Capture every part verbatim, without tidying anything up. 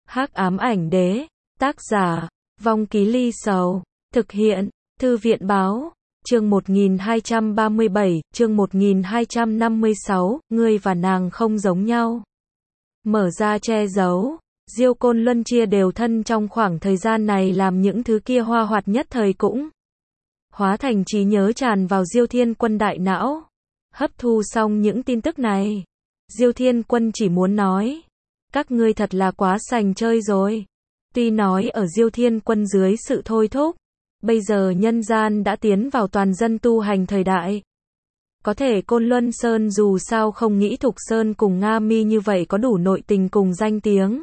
Hắc ám ảnh đế, tác giả, Vong Ký Ly Sầu, thực hiện, Thư viện báo, chương một nghìn hai trăm ba mươi bảy, chương một nghìn hai trăm năm mươi sáu, ngươi và nàng không giống nhau. Mở ra che giấu, Diêu Côn Luân chia đều thân trong khoảng thời gian này làm những thứ kia hoa hoạt nhất thời cũng hóa thành trí nhớ tràn vào Diêu Thiên Quân đại não. Hấp thu xong những tin tức này, Diêu Thiên Quân chỉ muốn nói, các ngươi thật là quá sành chơi rồi. Tuy nói ở Diêu Thiên Quân dưới sự thôi thúc, bây giờ nhân gian đã tiến vào toàn dân tu hành thời đại. Có thể Côn Luân Sơn dù sao không nghĩ Thục Sơn cùng Nga Mi như vậy có đủ nội tình cùng danh tiếng.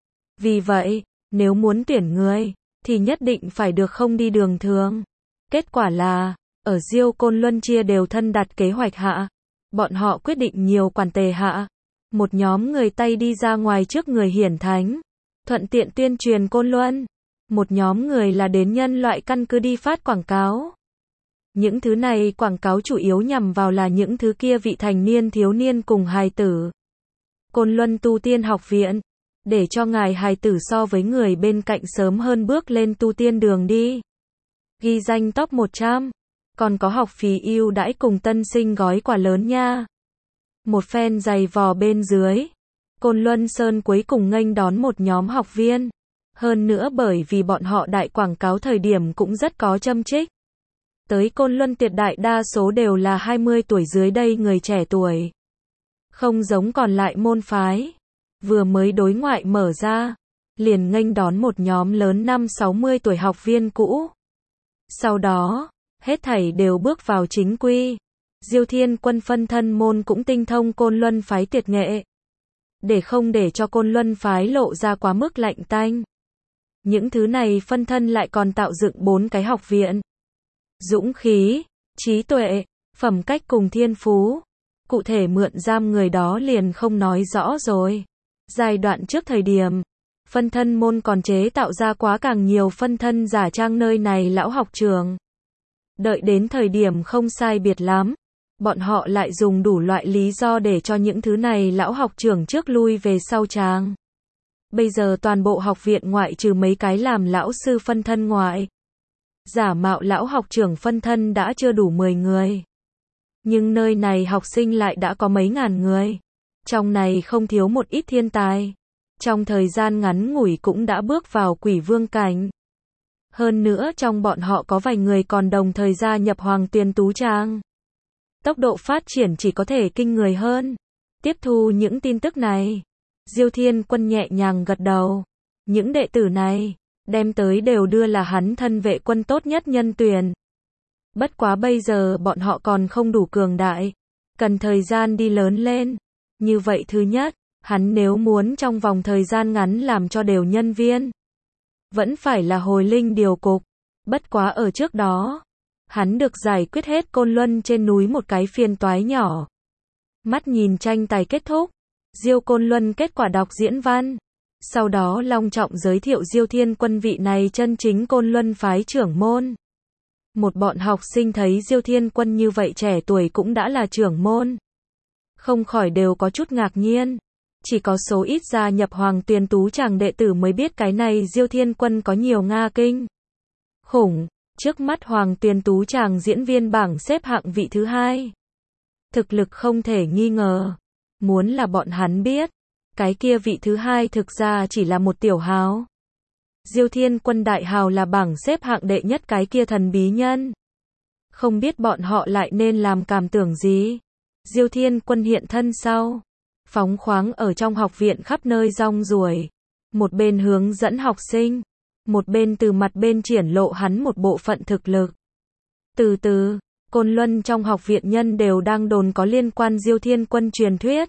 Vì vậy, nếu muốn tuyển người, thì nhất định phải được không đi đường thường. Kết quả là, ở Diêu Côn Luân chia đều thân đặt kế hoạch hạ, bọn họ quyết định nhiều quản tề hạ. Một nhóm người Tây đi ra ngoài trước người hiển thánh, thuận tiện tuyên truyền Côn Luân. Một nhóm người là đến nhân loại căn cứ đi phát quảng cáo. Những thứ này quảng cáo chủ yếu nhằm vào là những thứ kia vị thành niên thiếu niên cùng hài tử. Côn Luân tu tiên học viện, để cho ngài hài tử so với người bên cạnh sớm hơn bước lên tu tiên đường đi. Ghi danh top một trăm, còn có học phí ưu đãi cùng tân sinh gói quà lớn nha. Một phen giày vò bên dưới, Côn Luân Sơn cuối cùng nghênh đón một nhóm học viên. Hơn nữa bởi vì bọn họ đại quảng cáo thời điểm cũng rất có châm chích. Tới Côn Luân tuyệt đại đa số đều là hai mươi tuổi dưới đây người trẻ tuổi. Không giống còn lại môn phái. Vừa mới đối ngoại mở ra, liền nghênh đón một nhóm lớn năm sáu mươi tuổi học viên cũ. Sau đó, hết thảy đều bước vào chính quy. Diêu Thiên Quân phân thân môn cũng tinh thông Côn Luân phái tuyệt nghệ. Để không để cho Côn Luân phái lộ ra quá mức lạnh tanh. Những thứ này phân thân lại còn tạo dựng bốn cái học viện. Dũng khí, trí tuệ, phẩm cách cùng thiên phú. Cụ thể mượn giam người đó liền không nói rõ rồi. Giai đoạn trước thời điểm, phân thân môn còn chế tạo ra quá càng nhiều phân thân giả trang nơi này lão học trường. Đợi đến thời điểm không sai biệt lắm, bọn họ lại dùng đủ loại lý do để cho những thứ này lão học trưởng trước lui về sau tràng. Bây giờ toàn bộ học viện ngoại trừ mấy cái làm lão sư phân thân ngoại, giả mạo lão học trưởng phân thân đã chưa đủ mười người. Nhưng nơi này học sinh lại đã có mấy ngàn người. Trong này không thiếu một ít thiên tài. Trong thời gian ngắn ngủi cũng đã bước vào quỷ vương cảnh. Hơn nữa trong bọn họ có vài người còn đồng thời gia nhập Hoàng Tuyền Tú Trang. Tốc độ phát triển chỉ có thể kinh người hơn. Tiếp thu những tin tức này, Diêu Thiên Quân nhẹ nhàng gật đầu. Những đệ tử này, đem tới đều đưa là hắn thân vệ quân tốt nhất nhân tuyển. Bất quá bây giờ bọn họ còn không đủ cường đại, cần thời gian đi lớn lên. Như vậy thứ nhất, hắn nếu muốn trong vòng thời gian ngắn làm cho đều nhân viên, vẫn phải là hồi linh điều cục. Bất quá ở trước đó, hắn được giải quyết hết Côn Luân trên núi một cái phiền toái nhỏ. Mắt nhìn tranh tài kết thúc, Diêu Côn Luân kết quả đọc diễn văn. Sau đó long trọng giới thiệu Diêu Thiên Quân vị này chân chính Côn Luân phái trưởng môn. Một bọn học sinh thấy Diêu Thiên Quân như vậy trẻ tuổi cũng đã là trưởng môn, không khỏi đều có chút ngạc nhiên. Chỉ có số ít gia nhập Hoàng Tuyền Tú Tràng đệ tử mới biết cái này Diêu Thiên Quân có nhiều Nga kinh khủng. Trước mắt Hoàng Tuyền Tú Tràng diễn viên bảng xếp hạng vị thứ hai. Thực lực không thể nghi ngờ. Muốn là bọn hắn biết, cái kia vị thứ hai thực ra chỉ là một tiểu hào. Diêu Thiên Quân đại hào là bảng xếp hạng đệ nhất cái kia thần bí nhân. Không biết bọn họ lại nên làm cảm tưởng gì. Diêu Thiên Quân hiện thân sau, phóng khoáng ở trong học viện khắp nơi rong ruổi. Một bên hướng dẫn học sinh, một bên từ mặt bên triển lộ hắn một bộ phận thực lực. Từ từ, Côn Luân trong học viện nhân đều đang đồn có liên quan Diêu Thiên Quân truyền thuyết.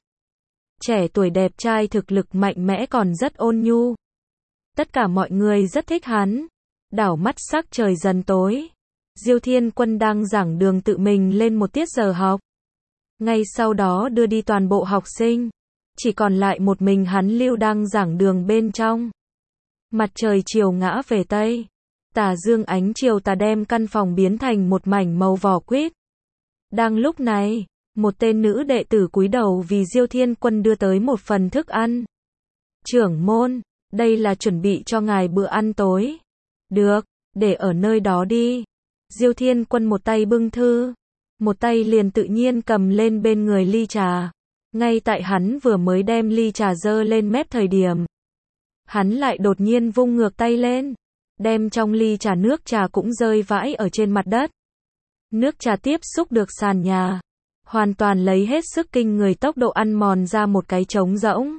Trẻ tuổi đẹp trai thực lực mạnh mẽ còn rất ôn nhu. Tất cả mọi người rất thích hắn. Đảo mắt sắc trời dần tối. Diêu Thiên Quân đang giảng đường tự mình lên một tiết giờ học. Ngay sau đó đưa đi toàn bộ học sinh. Chỉ còn lại một mình hắn lưu đang giảng đường bên trong. Mặt trời chiều ngã về Tây. Tà dương ánh chiều tà đem căn phòng biến thành một mảnh màu vỏ quýt. Đang lúc này, một tên nữ đệ tử cúi đầu vì Diêu Thiên Quân đưa tới một phần thức ăn. Trưởng môn, Đây là chuẩn bị cho ngài bữa ăn tối. Được, để ở nơi đó đi. Diêu Thiên Quân một tay bưng thư, một tay liền tự nhiên cầm lên bên người ly trà. Ngay tại hắn vừa mới đem ly trà dơ lên mép thời điểm, hắn lại đột nhiên vung ngược tay lên, đem trong ly trà nước trà cũng rơi vãi ở trên mặt đất. Nước trà tiếp xúc được sàn nhà, hoàn toàn lấy hết sức kinh người tốc độ ăn mòn ra một cái trống rỗng.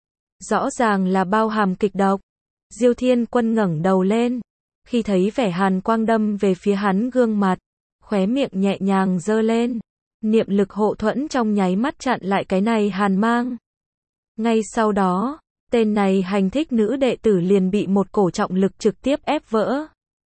Rõ ràng là bao hàm kịch độc. Diêu Thiên Quân ngẩng đầu lên, khi thấy vẻ hàn quang đâm về phía hắn gương mặt, khóe miệng nhẹ nhàng giơ lên, niệm lực hộ thuẫn trong nháy mắt chặn lại cái này hàn mang. Ngay sau đó, tên này hành thích nữ đệ tử liền bị một cổ trọng lực trực tiếp ép vỡ.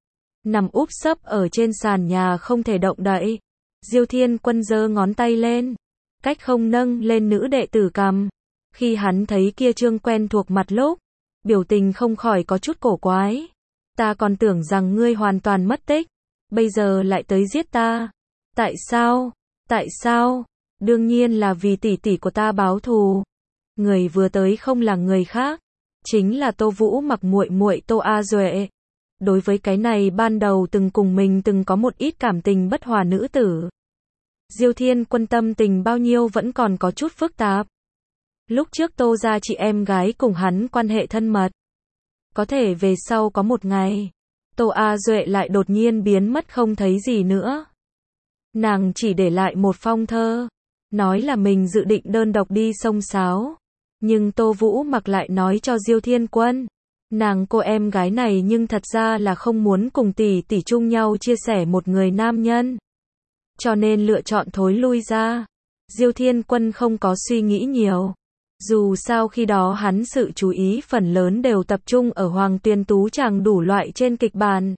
Nằm úp sấp ở trên sàn nhà không thể động đậy. Diêu Thiên Quân giơ ngón tay lên, cách không nâng lên nữ đệ tử cằm. Khi hắn thấy kia trương quen thuộc mặt lúc, biểu tình không khỏi có chút cổ quái. Ta còn tưởng rằng ngươi hoàn toàn mất tích, bây giờ lại tới giết ta. Tại sao? Tại sao? Đương nhiên là vì tỷ tỷ của ta báo thù. Người vừa tới không là người khác, chính là Tô Vũ Mặc muội muội Tô A Duệ. Đối với cái này ban đầu từng cùng mình từng có một ít cảm tình bất hòa nữ tử, Diêu Thiên Quân tâm tình bao nhiêu vẫn còn có chút phức tạp. Lúc trước Tô gia chị em gái cùng hắn quan hệ thân mật. Có thể về sau có một ngày, Tô A Duệ lại đột nhiên biến mất không thấy gì nữa. Nàng chỉ để lại một phong thơ, nói là mình dự định đơn độc đi sông Sáo. Nhưng Tô Vũ Mặc lại nói cho Diêu Thiên Quân, nàng cô em gái này nhưng thật ra là không muốn cùng tỷ tỷ chung nhau chia sẻ một người nam nhân, cho nên lựa chọn thối lui ra. Diêu Thiên Quân không có suy nghĩ nhiều. Dù sao khi đó hắn sự chú ý phần lớn đều tập trung ở Hoàng Tuyền Tú chàng đủ loại trên kịch bản.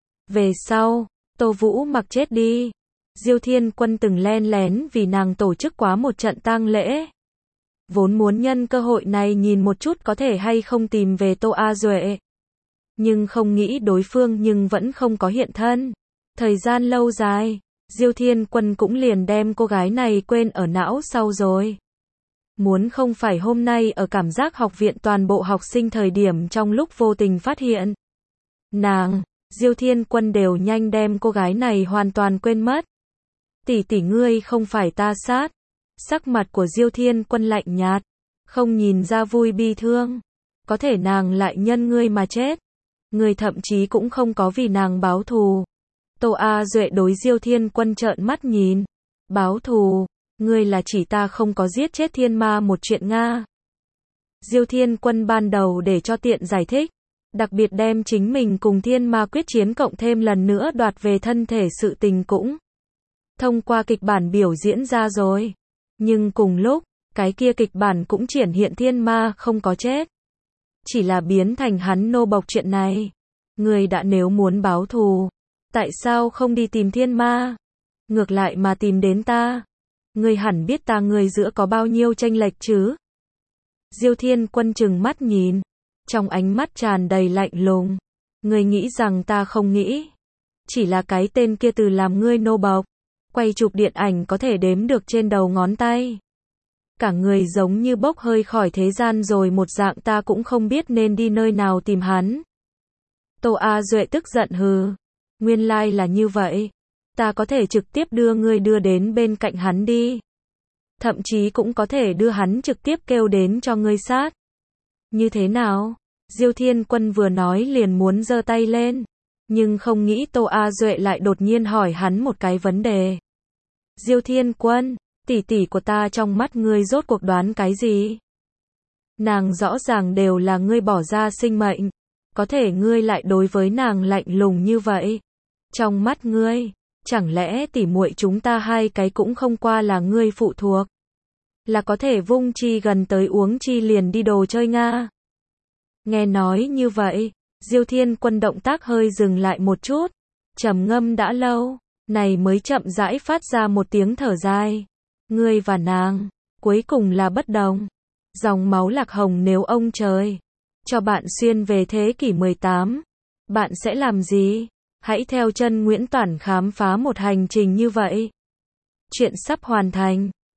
Về sau, Tô Vũ Mặc chết đi, Diêu Thiên Quân từng len lén vì nàng tổ chức quá một trận tang lễ. Vốn muốn nhân cơ hội này nhìn một chút có thể hay không tìm về Tô A Duệ. Nhưng không nghĩ đối phương nhưng vẫn không có hiện thân. Thời gian lâu dài, Diêu Thiên Quân cũng liền đem cô gái này quên ở não sau rồi. Muốn không phải hôm nay ở cảm giác học viện toàn bộ học sinh thời điểm trong lúc vô tình phát hiện nàng, Diêu Thiên Quân đều nhanh đem cô gái này hoàn toàn quên mất. Tỷ tỷ ngươi không phải ta sát. Sắc mặt của Diêu Thiên Quân lạnh nhạt, không nhìn ra vui bi thương. Có thể nàng lại nhân ngươi mà chết. Ngươi thậm chí cũng không có vì nàng báo thù. Tô A Duệ đối Diêu Thiên Quân trợn mắt nhìn. Báo thù? Ngươi là chỉ ta không có giết chết thiên ma một chuyện Nga. Diêu Thiên Quân ban đầu để cho tiện giải thích, đặc biệt đem chính mình cùng thiên ma quyết chiến cộng thêm lần nữa đoạt về thân thể sự tình cũng thông qua kịch bản biểu diễn ra rồi. Nhưng cùng lúc, cái kia kịch bản cũng triển hiện thiên ma không có chết, chỉ là biến thành hắn nô bộc chuyện này. Người đã nếu muốn báo thù, tại sao không đi tìm thiên ma, ngược lại mà tìm đến ta? Người hẳn biết ta người giữa có bao nhiêu chênh lệch chứ? Diêu Thiên Quân trừng mắt nhìn, trong ánh mắt tràn đầy lạnh lùng. Người nghĩ rằng ta không nghĩ? Chỉ là cái tên kia từ làm ngươi nô bộc, quay chụp điện ảnh có thể đếm được trên đầu ngón tay. Cả người giống như bốc hơi khỏi thế gian rồi một dạng, ta cũng không biết nên đi nơi nào tìm hắn. Tô A Duệ tức giận hừ. Nguyên lai là như vậy. Ta có thể trực tiếp đưa ngươi đưa đến bên cạnh hắn đi. Thậm chí cũng có thể đưa hắn trực tiếp kêu đến cho ngươi sát. Như thế nào? Diêu Thiên Quân vừa nói liền muốn giơ tay lên. Nhưng không nghĩ Tô A Duệ lại đột nhiên hỏi hắn một cái vấn đề. Diêu Thiên Quân, tỷ tỷ của ta trong mắt ngươi rốt cuộc đoán cái gì? Nàng rõ ràng đều là ngươi bỏ ra sinh mệnh. Có thể ngươi lại đối với nàng lạnh lùng như vậy. Trong mắt ngươi, chẳng lẽ tỉ muội chúng ta hai cái cũng không qua là ngươi phụ thuộc? Là có thể vung chi gần tới uống chi liền đi đồ chơi Nga? Nghe nói như vậy, Diêu Thiên Quân động tác hơi dừng lại một chút, trầm ngâm đã lâu, này mới chậm rãi phát ra một tiếng thở dài. Ngươi và nàng, cuối cùng là bất đồng. Dòng máu lạc hồng nếu ông trời cho bạn xuyên về thế kỷ mười tám, bạn sẽ làm gì? Hãy theo chân Nguyễn Toản khám phá một hành trình như vậy. Chuyện sắp hoàn thành.